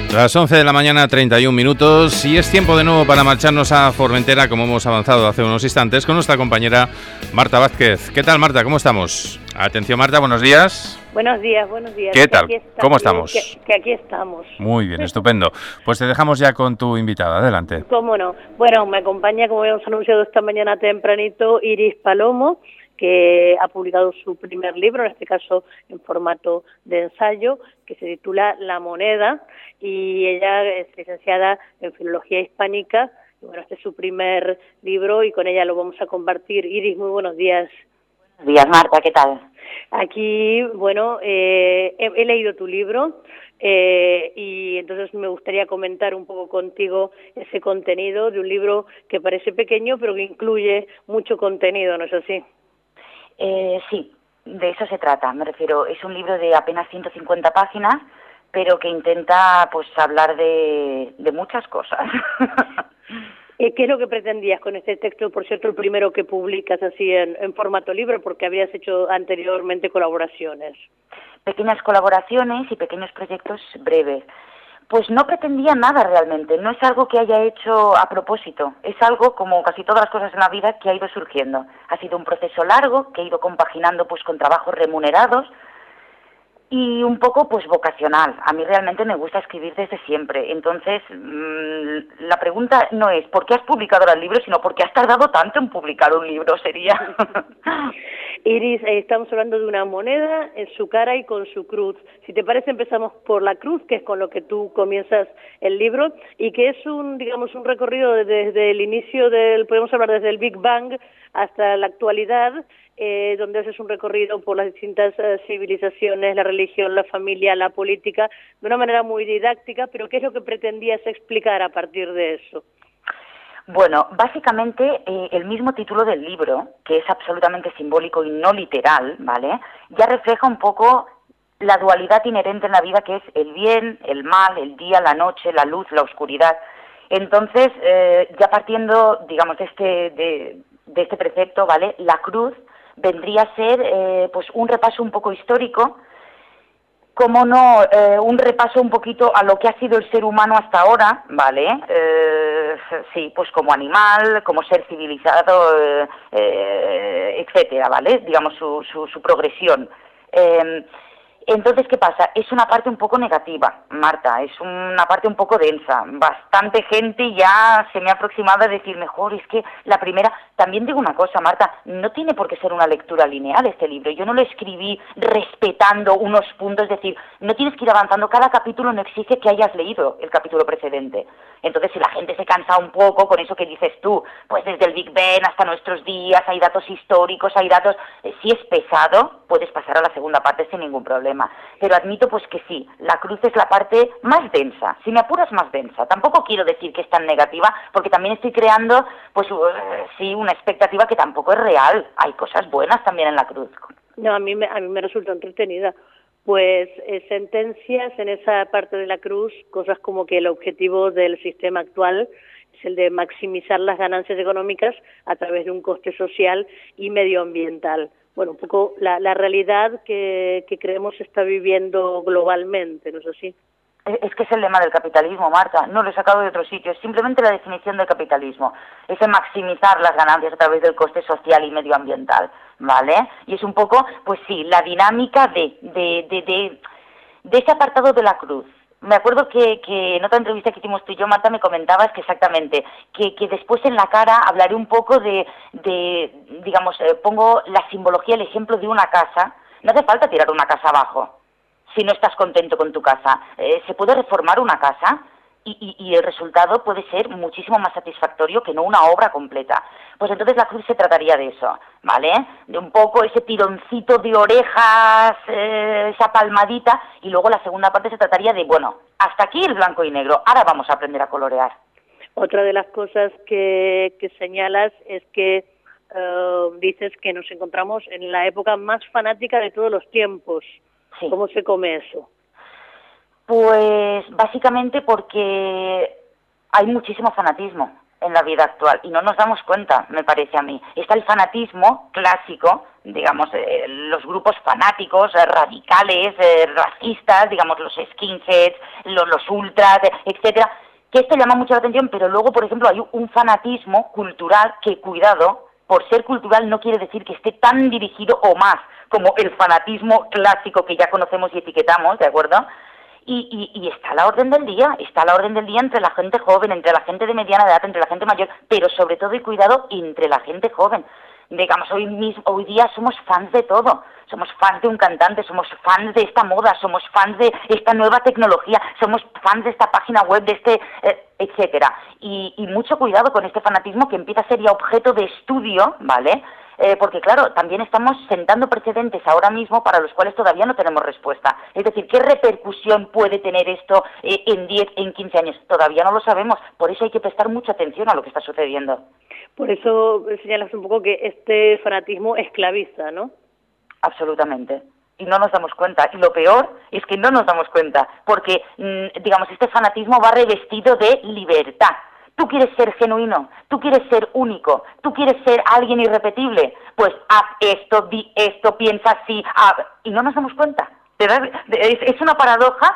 Las 11 de la mañana, 31 minutos, y es tiempo de nuevo para marcharnos a Formentera, como hemos avanzado hace unos instantes, con nuestra compañera Marta Vázquez. ¿Qué tal, Marta? ¿Cómo estamos? Atención, Marta, buenos días. Buenos días, buenos días. ¿Qué tal? ¿Cómo estamos? Que aquí estamos. Muy bien, estupendo. Pues te dejamos ya con tu invitada, adelante. ¿Cómo no? Bueno, me acompaña, como habíamos anunciado esta mañana tempranito, Iris Palomo, que ha publicado su primer libro, en este caso en formato de ensayo, que se titula La moneda, y ella es licenciada en Filología Hispánica. Y bueno, este es su primer libro y con ella lo vamos a compartir. Iris, muy buenos días. Buenos días, Marta, ¿qué tal? Aquí, bueno, he leído tu libro y entonces me gustaría comentar un poco contigo ese contenido de un libro que parece pequeño pero que incluye mucho contenido, ¿no es así? Sí, de eso se trata. Me refiero, es un libro de apenas 150 páginas, pero que intenta pues hablar de muchas cosas. ¿Qué es lo que pretendías con este texto? Por cierto, el primero que publicas así en formato libro, porque habías hecho anteriormente colaboraciones. Pequeñas colaboraciones y pequeños proyectos breves. Pues no pretendía nada realmente, no es algo que haya hecho a propósito, es algo, como casi todas las cosas en la vida, que ha ido surgiendo. Ha sido un proceso largo, que he ido compaginando pues con trabajos remunerados, y un poco pues vocacional. A mí realmente me gusta escribir desde siempre. Entonces, la pregunta no es ¿por qué has publicado el libro?, sino ¿por qué has tardado tanto en publicar un libro? Sería. Iris, estamos hablando de una moneda en su cara y con su cruz. Si te parece, empezamos por la cruz, que es con lo que tú comienzas el libro, y que es un recorrido desde el inicio podemos hablar desde el Big Bang hasta la actualidad, donde haces un recorrido por las distintas civilizaciones, la religión, la familia, la política, de una manera muy didáctica, pero ¿qué es lo que pretendías explicar a partir de eso? Bueno, básicamente el mismo título del libro, que es absolutamente simbólico y no literal, ¿vale?, ya refleja un poco la dualidad inherente en la vida, que es el bien, el mal, el día, la noche, la luz, la oscuridad. Entonces, ya partiendo, digamos, de este precepto, ¿vale?, la cruz vendría a ser pues un repaso un poco histórico, como no, un repaso un poquito a lo que ha sido el ser humano hasta ahora, ¿vale? Sí, pues como animal, como ser civilizado, etcétera, ¿vale? Digamos, su progresión. Entonces, ¿qué pasa? Es una parte un poco negativa, Marta, es una parte un poco densa. Bastante gente ya se me ha aproximado a decir, mejor, es que la primera... También digo una cosa, Marta, no tiene por qué ser una lectura lineal este libro. Yo no lo escribí respetando unos puntos, es decir, no tienes que ir avanzando. Cada capítulo no exige que hayas leído el capítulo precedente. Entonces, si la gente se cansa un poco con eso que dices tú, pues desde el Big Bang hasta nuestros días, hay datos históricos, hay datos... Si es pesado, puedes pasar a la segunda parte sin ningún problema. Pero admito pues que sí, la cruz es la parte más densa, si me apuras más densa. Tampoco quiero decir que es tan negativa, porque también estoy creando, pues sí, una expectativa que tampoco es real. Hay cosas buenas también en la cruz. No, a mí me resulta entretenida. Pues sentencias en esa parte de la cruz, cosas como que el objetivo del sistema actual es el de maximizar las ganancias económicas a través de un coste social y medioambiental. Bueno, un poco la realidad que creemos se está viviendo globalmente, ¿no es así? Es que es el lema del capitalismo, Marta, no lo he sacado de otro sitio, es simplemente la definición del capitalismo, es el maximizar las ganancias a través del coste social y medioambiental, ¿vale? Y es un poco, pues sí, la dinámica de ese apartado de la cruz. Me acuerdo que en otra entrevista que hicimos tú y yo, Marta, me comentabas que exactamente, que después en la cara hablaré un poco digamos, pongo la simbología, el ejemplo de una casa. No hace falta tirar una casa abajo si no estás contento con tu casa. Se puede reformar una casa y el resultado puede ser muchísimo más satisfactorio que no una obra completa. Pues entonces la cruz se trataría de eso, ¿vale? De un poco ese tironcito de orejas, esa palmadita, y luego la segunda parte se trataría de, bueno, hasta aquí el blanco y negro, ahora vamos a aprender a colorear. Otra de las cosas que señalas es que dices que nos encontramos en la época más fanática de todos los tiempos. Sí. ¿Cómo se come eso? Pues básicamente porque hay muchísimo fanatismo. en la vida actual y no nos damos cuenta, me parece a mí. Está el fanatismo clásico, digamos, los grupos fanáticos, radicales, racistas, digamos, los skinheads, los ultras, etcétera, que esto llama mucho la atención, pero luego, por ejemplo, hay un fanatismo cultural que, cuidado, por ser cultural no quiere decir que esté tan dirigido o más como el fanatismo clásico que ya conocemos y etiquetamos, ¿de acuerdo? Y está a la orden del día, entre la gente joven, entre la gente de mediana edad, entre la gente mayor, pero sobre todo, y cuidado, entre la gente joven. Digamos, hoy día somos fans de todo, somos fans de un cantante, somos fans de esta moda, somos fans de esta nueva tecnología, somos fans de esta página web, de etcétera. Y mucho cuidado con este fanatismo que empieza a ser ya objeto de estudio, ¿vale?, porque claro, también estamos sentando precedentes ahora mismo para los cuales todavía no tenemos respuesta. Es decir, ¿qué repercusión puede tener esto en 10, en 15 años? Todavía no lo sabemos, por eso hay que prestar mucha atención a lo que está sucediendo. Por eso señalas un poco que este fanatismo esclaviza, ¿no? Absolutamente. Y no nos damos cuenta. Y lo peor es que no nos damos cuenta, porque, digamos, este fanatismo va revestido de libertad. Tú quieres ser genuino, tú quieres ser único, tú quieres ser alguien irrepetible, pues haz esto, di esto, piensa así, y no nos damos cuenta. Es una paradoja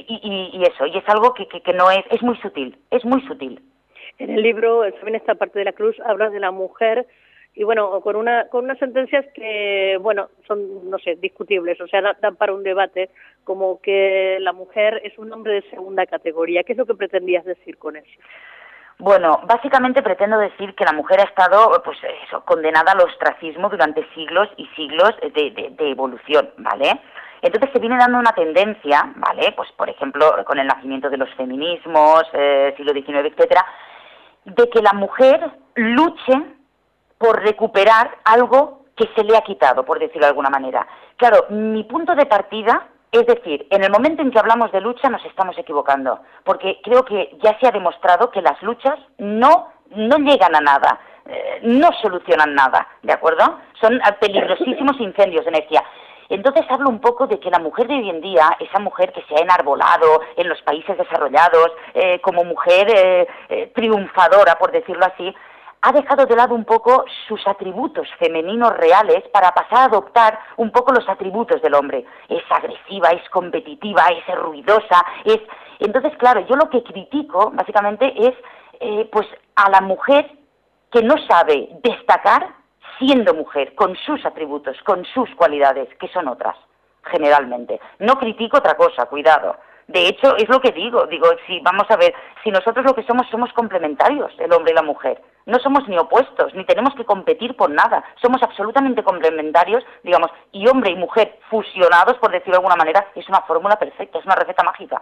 y eso, y es algo que no es muy sutil, es muy sutil. En el libro, también esta parte de la cruz, hablas de la mujer y bueno, con unas sentencias que, bueno, son, no sé, discutibles, o sea, dan para un debate, como que la mujer es un hombre de segunda categoría. ¿Qué es lo que pretendías decir con eso? Bueno, básicamente pretendo decir que la mujer ha estado, pues eso, condenada al ostracismo durante siglos y siglos de evolución, ¿vale? Entonces se viene dando una tendencia, ¿vale? Pues por ejemplo, con el nacimiento de los feminismos, siglo XIX, etcétera, de que la mujer luche por recuperar algo que se le ha quitado, por decirlo de alguna manera. Claro, mi punto de partida, es decir, en el momento en que hablamos de lucha nos estamos equivocando, porque creo que ya se ha demostrado que las luchas no llegan a nada, no solucionan nada, ¿de acuerdo? Son peligrosísimos incendios de energía. Entonces hablo un poco de que la mujer de hoy en día, esa mujer que se ha enarbolado en los países desarrollados como mujer triunfadora, por decirlo así, ha dejado de lado un poco sus atributos femeninos reales para pasar a adoptar un poco los atributos del hombre. Es agresiva, es competitiva, es ruidosa, Entonces, claro, yo lo que critico, básicamente, es pues a la mujer que no sabe destacar siendo mujer, con sus atributos, con sus cualidades, que son otras, generalmente. No critico otra cosa, cuidado. De hecho, es lo que digo, si vamos a ver, si nosotros lo que somos complementarios, el hombre y la mujer. No somos ni opuestos, ni tenemos que competir por nada. Somos absolutamente complementarios, digamos, y hombre y mujer fusionados, por decirlo de alguna manera, es una fórmula perfecta, es una receta mágica.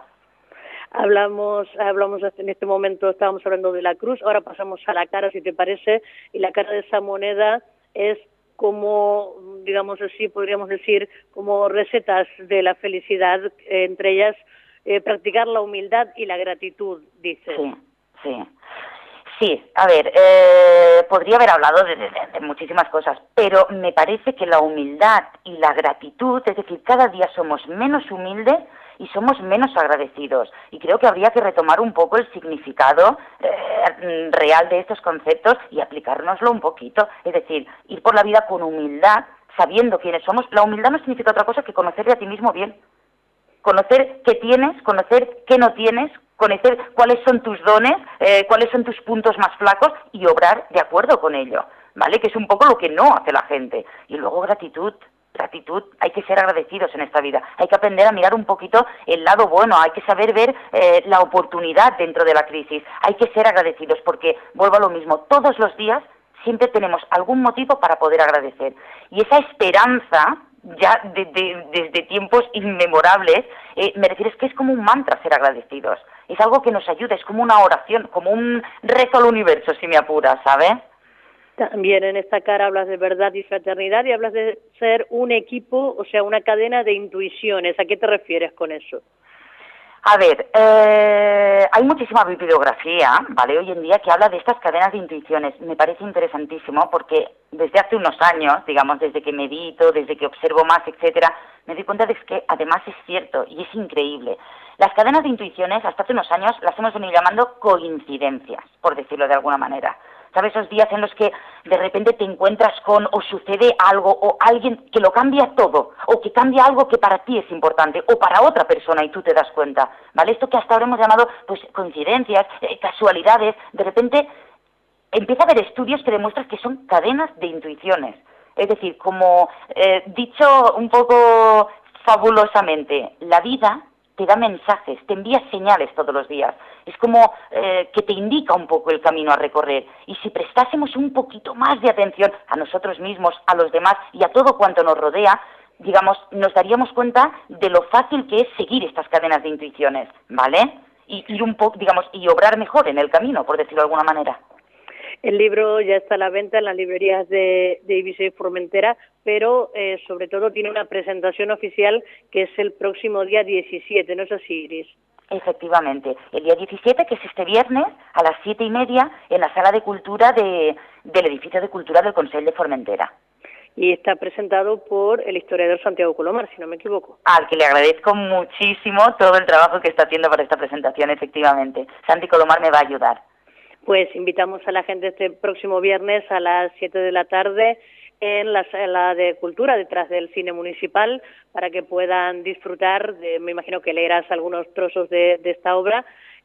Hablamos en este momento, estábamos hablando de la cruz, ahora pasamos a la cara, si te parece, y la cara de esa moneda es como, digamos así, podríamos decir, como recetas de la felicidad, entre ellas practicar la humildad y la gratitud, dice. Sí, a ver, podría haber hablado de muchísimas cosas, pero me parece que la humildad y la gratitud, es decir, cada día somos menos humildes y somos menos agradecidos. Y creo que habría que retomar un poco el significado real de estos conceptos y aplicárnoslo un poquito. Es decir, ir por la vida con humildad, sabiendo quiénes somos. La humildad no significa otra cosa que conocerte a ti mismo bien. Conocer qué tienes, conocer qué no tienes, conocer cuáles son tus dones, cuáles son tus puntos más flacos y obrar de acuerdo con ello, ¿vale? Que es un poco lo que no hace la gente. Y luego gratitud, hay que ser agradecidos en esta vida, hay que aprender a mirar un poquito el lado bueno, hay que saber ver la oportunidad dentro de la crisis, hay que ser agradecidos porque, vuelvo a lo mismo, todos los días siempre tenemos algún motivo para poder agradecer. Y esa esperanza, ya desde tiempos inmemorables, me refiero, es que es como un mantra ser agradecidos, es algo que nos ayuda, es como una oración, como un rezo al universo, si me apuras, ¿sabes? También en esta cara hablas de verdad y fraternidad y hablas de ser un equipo, o sea, una cadena de intuiciones. ¿A qué te refieres con eso? A ver, hay muchísima bibliografía, ¿vale? Hoy en día que habla de estas cadenas de intuiciones. Me parece interesantísimo porque desde hace unos años, digamos, desde que medito, desde que observo más, etcétera, me doy cuenta de que además es cierto y es increíble. Las cadenas de intuiciones, hasta hace unos años, las hemos venido llamando coincidencias, por decirlo de alguna manera. ¿Sabes? Esos días en los que de repente te encuentras con o sucede algo o alguien que lo cambia todo o que cambia algo que para ti es importante o para otra persona y tú te das cuenta, ¿vale? Esto que hasta ahora hemos llamado pues coincidencias, casualidades, de repente empieza a haber estudios que demuestran que son cadenas de intuiciones. Es decir, como dicho un poco fabulosamente, la vida te da mensajes, te envía señales todos los días. Es como que te indica un poco el camino a recorrer. Y si prestásemos un poquito más de atención a nosotros mismos, a los demás y a todo cuanto nos rodea, digamos, nos daríamos cuenta de lo fácil que es seguir estas cadenas de intuiciones, ¿vale? Y ir un poco, digamos, y obrar mejor en el camino, por decirlo de alguna manera. El libro ya está a la venta en las librerías de Ibiza y Formentera, pero sobre todo tiene una presentación oficial que es el próximo día 17, ¿no es así, Iris? Efectivamente, el día 17, que es este viernes, a las 7:30, en la Sala de Cultura del Edificio de Cultura del Consell de Formentera. Y está presentado por el historiador Santiago Colomar, si no me equivoco. Al que le agradezco muchísimo todo el trabajo que está haciendo para esta presentación, efectivamente. Santi Colomar me va a ayudar. Pues invitamos a la gente este próximo viernes a las 7 de la tarde en la Sala de Cultura, detrás del Cine Municipal, para que puedan disfrutar, me imagino que leerás algunos trozos de esta obra,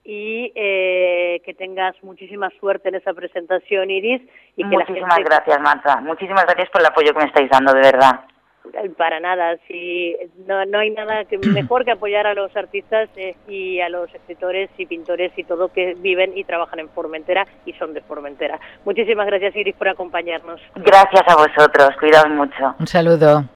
y que tengas muchísima suerte en esa presentación, Iris. Y que muchísimas gracias, Marta. Muchísimas gracias por el apoyo que me estáis dando, de verdad. Para nada, sí, no hay nada mejor que apoyar a los artistas y a los escritores y pintores y todo que viven y trabajan en Formentera y son de Formentera. Muchísimas gracias, Iris, por acompañarnos. Gracias a vosotros, cuidaos mucho. Un saludo.